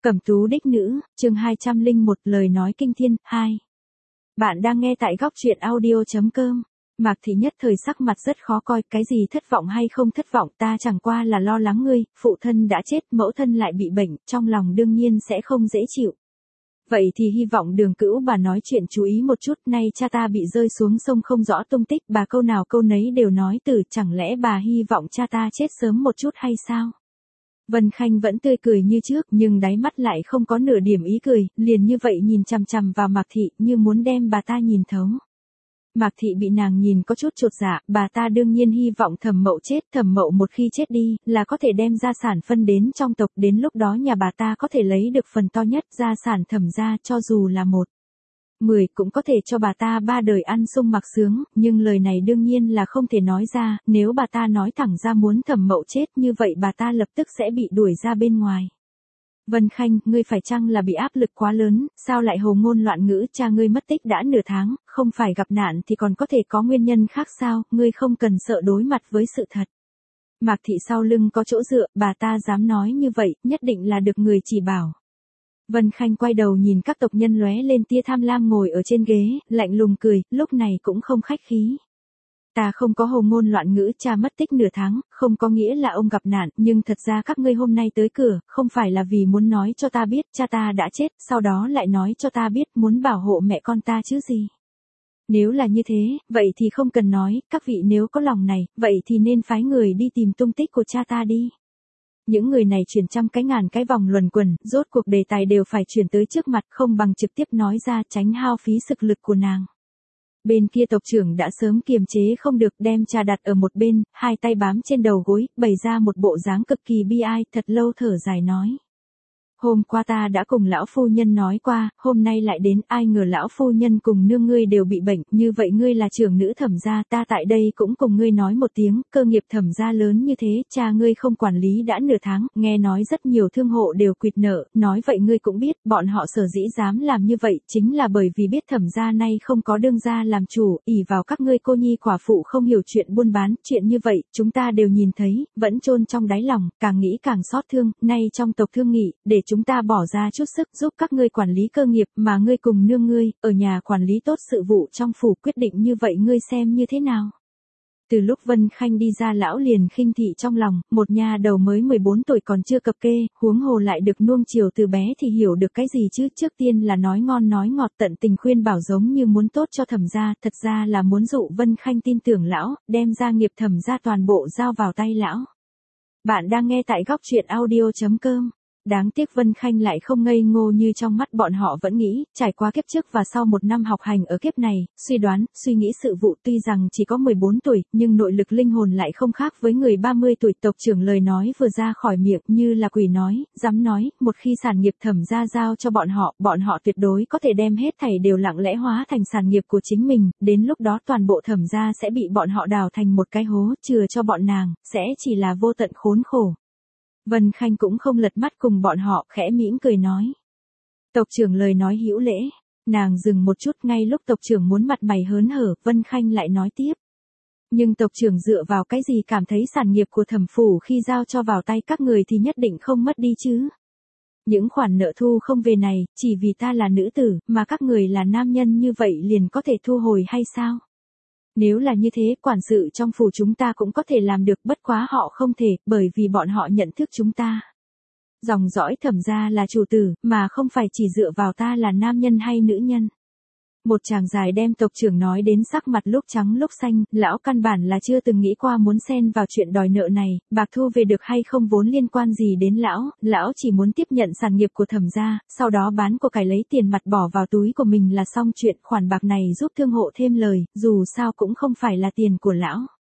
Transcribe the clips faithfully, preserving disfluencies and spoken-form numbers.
Cẩm tú đích nữ, chương hai trăm lẻ một lời nói kinh thiên, hai. Bạn đang nghe tại góc truyện audio chấm com. Mạc Thị nhất thời sắc mặt rất khó coi, cái gì thất vọng hay không thất vọng, ta chẳng qua là lo lắng ngươi, phụ thân đã chết, mẫu thân lại bị bệnh, trong lòng đương nhiên sẽ không dễ chịu. Vậy thì hy vọng Đường Cữu bà nói chuyện chú ý một chút, nay cha ta bị rơi xuống sông không rõ tung tích, bà câu nào câu nấy đều nói từ, chẳng lẽ bà hy vọng cha ta chết sớm một chút hay sao? Vân Khanh vẫn tươi cười như trước, nhưng đáy mắt lại không có nửa điểm ý cười, liền như vậy nhìn chằm chằm vào Mạc Thị, như muốn đem bà ta nhìn thấu. Mạc Thị bị nàng nhìn có chút chột dạ, bà ta đương nhiên hy vọng Thẩm Mậu chết, Thẩm Mậu một khi chết đi, là có thể đem gia sản phân đến trong tộc, đến lúc đó nhà bà ta có thể lấy được phần to nhất, gia sản Thẩm gia cho dù là một. Mười cũng có thể cho bà ta ba đời ăn sung mặc sướng, nhưng lời này đương nhiên là không thể nói ra, nếu bà ta nói thẳng ra muốn Thẩm Mậu chết như vậy bà ta lập tức sẽ bị đuổi ra bên ngoài. Vân Khanh, ngươi phải chăng là bị áp lực quá lớn, sao lại hồ ngôn loạn ngữ, cha ngươi mất tích đã nửa tháng, không phải gặp nạn thì còn có thể có nguyên nhân khác sao, ngươi không cần sợ đối mặt với sự thật. Mạc Thị sau lưng có chỗ dựa, bà ta dám nói như vậy, nhất định là được người chỉ bảo. Vân Khanh quay đầu nhìn các tộc nhân lóe lên tia tham lam ngồi ở trên ghế, lạnh lùng cười, lúc này cũng không khách khí. Ta không có hồ ngôn loạn ngữ, cha mất tích nửa tháng, không có nghĩa là ông gặp nạn, nhưng thật ra các ngươi hôm nay tới cửa, không phải là vì muốn nói cho ta biết cha ta đã chết, sau đó lại nói cho ta biết muốn bảo hộ mẹ con ta chứ gì. Nếu là như thế, vậy thì không cần nói, các vị nếu có lòng này, vậy thì nên phái người đi tìm tung tích của cha ta đi. Những người này chuyển trăm cái ngàn cái vòng luẩn quẩn, rốt cuộc đề tài đều phải chuyển tới trước mặt, không bằng trực tiếp nói ra, tránh hao phí sức lực của nàng. Bên kia tộc trưởng đã sớm kiềm chế không được, đem trà đặt ở một bên, hai tay bám trên đầu gối, bày ra một bộ dáng cực kỳ bi ai, thật lâu thở dài nói. Hôm qua ta đã cùng lão phu nhân nói qua, hôm nay lại đến, ai ngờ lão phu nhân cùng nương ngươi đều bị bệnh, như vậy ngươi là trưởng nữ Thẩm gia, ta tại đây cũng cùng ngươi nói một tiếng, cơ nghiệp Thẩm gia lớn như thế, cha ngươi không quản lý đã nửa tháng, nghe nói rất nhiều thương hộ đều quỵt nợ, nói vậy ngươi cũng biết, bọn họ sở dĩ dám làm như vậy, chính là bởi vì biết Thẩm gia nay không có đương gia làm chủ, ỷ vào các ngươi cô nhi quả phụ không hiểu chuyện buôn bán, chuyện như vậy, chúng ta đều nhìn thấy, vẫn chôn trong đáy lòng, càng nghĩ càng xót thương, nay trong tộc thương nghị, để chúng ta bỏ ra chút sức giúp các ngươi quản lý cơ nghiệp, mà ngươi cùng nương ngươi, ở nhà quản lý tốt sự vụ trong phủ, quyết định như vậy ngươi xem như thế nào. Từ lúc Vân Khanh đi ra lão liền khinh thị trong lòng, một nha đầu mới mười bốn tuổi còn chưa cập kê, huống hồ lại được nuông chiều từ bé thì hiểu được cái gì chứ, trước tiên là nói ngon nói ngọt tận tình khuyên bảo giống như muốn tốt cho Thẩm gia, thật ra là muốn dụ Vân Khanh tin tưởng lão, đem gia nghiệp Thẩm gia toàn bộ giao vào tay lão. Bạn đang nghe tại góc truyện audio chấm com. Đáng tiếc Vân Khanh lại không ngây ngô như trong mắt bọn họ vẫn nghĩ, trải qua kiếp trước và sau một năm học hành ở kiếp này, suy đoán, suy nghĩ sự vụ tuy rằng chỉ có mười bốn tuổi, nhưng nội lực linh hồn lại không khác với người ba mươi tuổi. Tộc trưởng lời nói vừa ra khỏi miệng như là quỷ nói, dám nói, một khi sản nghiệp Thẩm gia giao cho bọn họ, bọn họ tuyệt đối có thể đem hết thảy đều lặng lẽ hóa thành sản nghiệp của chính mình, đến lúc đó toàn bộ Thẩm gia sẽ bị bọn họ đào thành một cái hố, chừa cho bọn nàng, sẽ chỉ là vô tận khốn khổ. Vân Khanh cũng không lật mắt cùng bọn họ, khẽ mỉm cười nói. Tộc trưởng lời nói hữu lễ, nàng dừng một chút, ngay lúc tộc trưởng muốn mặt mày hớn hở, Vân Khanh lại nói tiếp. Nhưng tộc trưởng dựa vào cái gì cảm thấy sản nghiệp của Thẩm phủ khi giao cho vào tay các người thì nhất định không mất đi chứ? Những khoản nợ thu không về này, chỉ vì ta là nữ tử, mà các người là nam nhân như vậy liền có thể thu hồi hay sao? Nếu là như thế, quản sự trong phủ chúng ta cũng có thể làm được, bất quá họ không thể, bởi vì bọn họ nhận thức chúng ta. Dòng dõi Thẩm gia là chủ tử, mà không phải chỉ dựa vào ta là nam nhân hay nữ nhân. Một chàng dài đem tộc trưởng nói đến sắc mặt lúc trắng lúc xanh, lão căn bản là chưa từng nghĩ qua muốn xen vào chuyện đòi nợ này, bạc thu về được hay không vốn liên quan gì đến lão, lão chỉ muốn tiếp nhận sản nghiệp của Thẩm gia, sau đó bán của cải lấy tiền mặt bỏ vào túi của mình là xong chuyện, khoản bạc này giúp thương hộ thêm lời, dù sao cũng không phải là tiền của lão.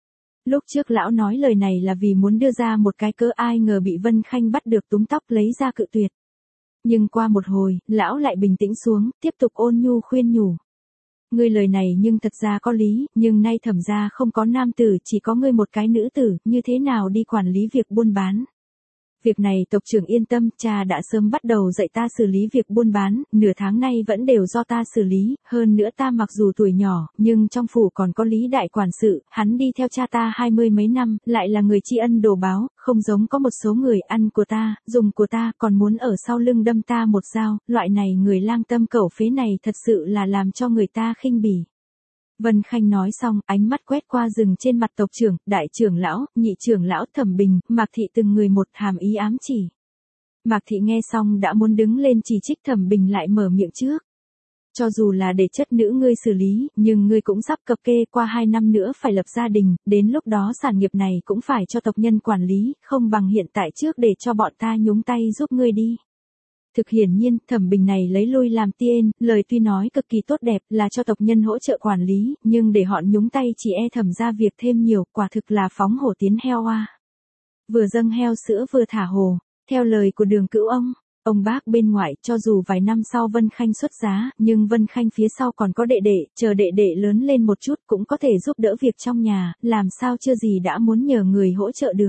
Lúc trước lão nói lời này là vì muốn đưa ra một cái cớ, ai ngờ bị Vân Khanh bắt được túm tóc lấy ra cự tuyệt. Nhưng qua một hồi, lão lại bình tĩnh xuống, tiếp tục ôn nhu khuyên nhủ. Ngươi lời này nhưng thật ra có lý, nhưng nay Thẩm gia không có nam tử, chỉ có ngươi một cái nữ tử, như thế nào đi quản lý việc buôn bán. Việc này tộc trưởng yên tâm, cha đã sớm bắt đầu dạy ta xử lý việc buôn bán, nửa tháng nay vẫn đều do ta xử lý, hơn nữa ta mặc dù tuổi nhỏ, nhưng trong phủ còn có Lý đại quản sự, hắn đi theo cha ta hai mươi mấy năm, lại là người tri ân đồ báo, không giống có một số người ăn của ta, dùng của ta, còn muốn ở sau lưng đâm ta một dao, loại này người lang tâm cẩu phế này thật sự là làm cho người ta khinh bỉ. Vân Khanh nói xong, ánh mắt quét qua rừng trên mặt tộc trưởng, đại trưởng lão, nhị trưởng lão, Thẩm Bình, Mạc Thị từng người một hàm ý ám chỉ. Mạc Thị nghe xong đã muốn đứng lên chỉ trích, Thẩm Bình lại mở miệng trước. Cho dù là để chất nữ ngươi xử lý, nhưng ngươi cũng sắp cập kê, qua hai năm nữa phải lập gia đình, đến lúc đó sản nghiệp này cũng phải cho tộc nhân quản lý, không bằng hiện tại trước để cho bọn ta nhúng tay giúp ngươi đi. Thực hiển nhiên, Thẩm Bình này lấy lui làm tiên, lời tuy nói cực kỳ tốt đẹp là cho tộc nhân hỗ trợ quản lý, nhưng để họ nhúng tay chỉ e Thẩm ra việc thêm nhiều, quả thực là phóng hổ tiến heo a. Vừa dâng heo sữa vừa thả hồ, theo lời của Đường Cữu ông, ông bác bên ngoại, cho dù vài năm sau Vân Khanh xuất giá, nhưng Vân Khanh phía sau còn có đệ đệ, chờ đệ đệ lớn lên một chút cũng có thể giúp đỡ việc trong nhà, làm sao chưa gì đã muốn nhờ người hỗ trợ được.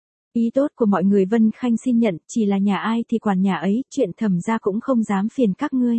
Ý tốt của mọi người Vân Khanh xin nhận, chỉ là nhà ai thì quản nhà ấy, chuyện Thẩm ra cũng không dám phiền các ngươi.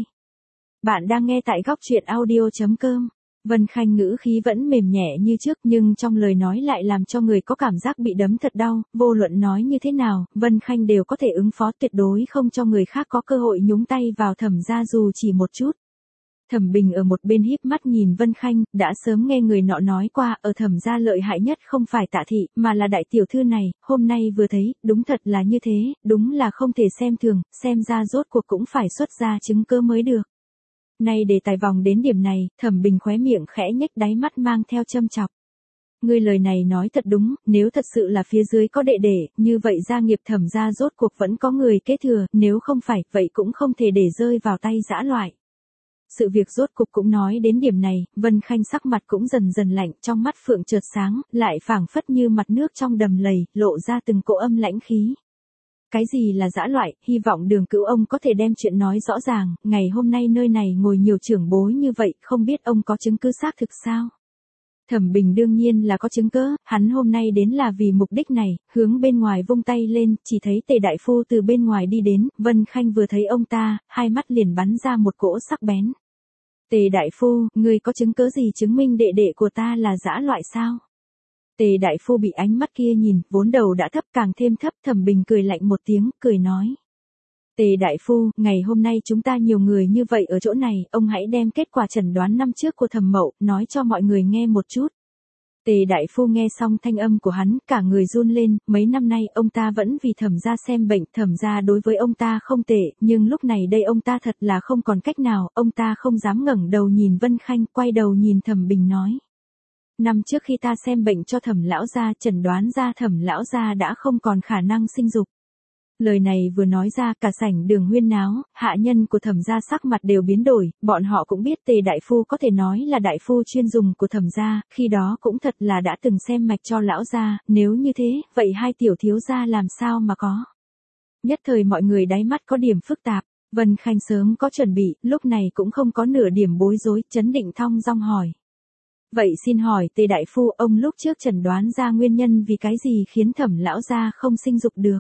Bạn đang nghe tại góc truyện audio chấm com. Vân Khanh ngữ khí vẫn mềm nhẹ như trước, nhưng trong lời nói lại làm cho người có cảm giác bị đấm thật đau, vô luận nói như thế nào, Vân Khanh đều có thể ứng phó, tuyệt đối không cho người khác có cơ hội nhúng tay vào Thẩm ra dù chỉ một chút. Thẩm Bình ở một bên híp mắt nhìn Vân Khanh, đã sớm nghe người nọ nói qua, ở Thẩm gia lợi hại nhất không phải Tạ thị, mà là đại tiểu thư này, hôm nay vừa thấy, đúng thật là như thế, đúng là không thể xem thường, xem ra rốt cuộc cũng phải xuất ra chứng cơ mới được. Nay để tài vòng đến điểm này, Thẩm Bình khóe miệng khẽ nhếch, đáy mắt mang theo châm chọc. Ngươi lời này nói thật đúng, nếu thật sự là phía dưới có đệ đệ, như vậy gia nghiệp Thẩm gia rốt cuộc vẫn có người kế thừa, nếu không phải, vậy cũng không thể để rơi vào tay dã loại. Sự việc rốt cục cũng nói đến điểm này, Vân Khanh sắc mặt cũng dần dần lạnh, trong mắt phượng chợt sáng, lại phảng phất như mặt nước trong đầm lầy, lộ ra từng cỗ âm lãnh khí. Cái gì là dã loại, hy vọng Đường Cữu ông có thể đem chuyện nói rõ ràng, ngày hôm nay nơi này ngồi nhiều trưởng bối như vậy, không biết ông có chứng cứ xác thực sao? Thẩm Bình đương nhiên là có chứng cứ, hắn hôm nay đến là vì mục đích này, hướng bên ngoài vung tay lên, chỉ thấy Tề đại phu từ bên ngoài đi đến, Vân Khanh vừa thấy ông ta, hai mắt liền bắn ra một cỗ sắc bén. Tề đại phu, ngươi có chứng cứ gì chứng minh đệ đệ của ta là dã loại sao? Tề đại phu bị ánh mắt kia nhìn, vốn đầu đã thấp càng thêm thấp, Thẩm Bình cười lạnh một tiếng, cười nói. Tề đại phu, ngày hôm nay chúng ta nhiều người như vậy ở chỗ này, ông hãy đem kết quả chẩn đoán năm trước của Thẩm Mậu, nói cho mọi người nghe một chút. Tề đại phu nghe xong thanh âm của hắn, cả người run lên, mấy năm nay ông ta vẫn vì Thẩm gia xem bệnh, Thẩm gia đối với ông ta không tệ, nhưng lúc này đây ông ta thật là không còn cách nào, ông ta không dám ngẩng đầu nhìn Vân Khanh, quay đầu nhìn Thẩm Bình nói. Năm trước khi ta xem bệnh cho Thẩm lão gia, chẩn đoán ra Thẩm lão gia đã không còn khả năng sinh dục. Lời này vừa nói ra, cả sảnh đường huyên náo, hạ nhân của Thẩm gia sắc mặt đều biến đổi, bọn họ cũng biết Tề đại phu có thể nói là đại phu chuyên dùng của Thẩm gia, khi đó cũng thật là đã từng xem mạch cho lão gia, nếu như thế, vậy hai tiểu thiếu gia làm sao mà có. Nhất thời mọi người đáy mắt có điểm phức tạp, Vân Khanh sớm có chuẩn bị, lúc này cũng không có nửa điểm bối rối, chấn định thong dong hỏi. Vậy xin hỏi Tề đại phu, ông lúc trước chẩn đoán ra nguyên nhân vì cái gì khiến Thẩm lão gia không sinh dục được?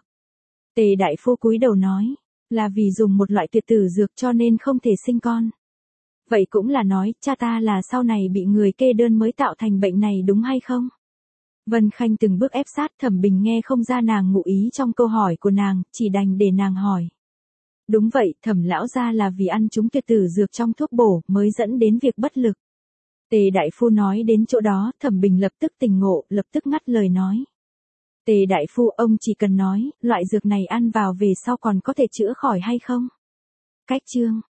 Tề đại phu cúi đầu nói, là vì dùng một loại tuyệt tử dược cho nên không thể sinh con. Vậy cũng là nói, cha ta là sau này bị người kê đơn mới tạo thành bệnh này đúng hay không? Vân Khanh từng bước ép sát, Thẩm Bình nghe không ra nàng ngụ ý trong câu hỏi của nàng, chỉ đành để nàng hỏi. Đúng vậy, Thẩm lão gia là vì ăn chúng tuyệt tử dược trong thuốc bổ mới dẫn đến việc bất lực. Tề đại phu nói đến chỗ đó, Thẩm Bình lập tức tỉnh ngộ, lập tức ngắt lời nói. Tề đại phu, ông chỉ cần nói, loại dược này ăn vào về sau còn có thể chữa khỏi hay không? Cách chương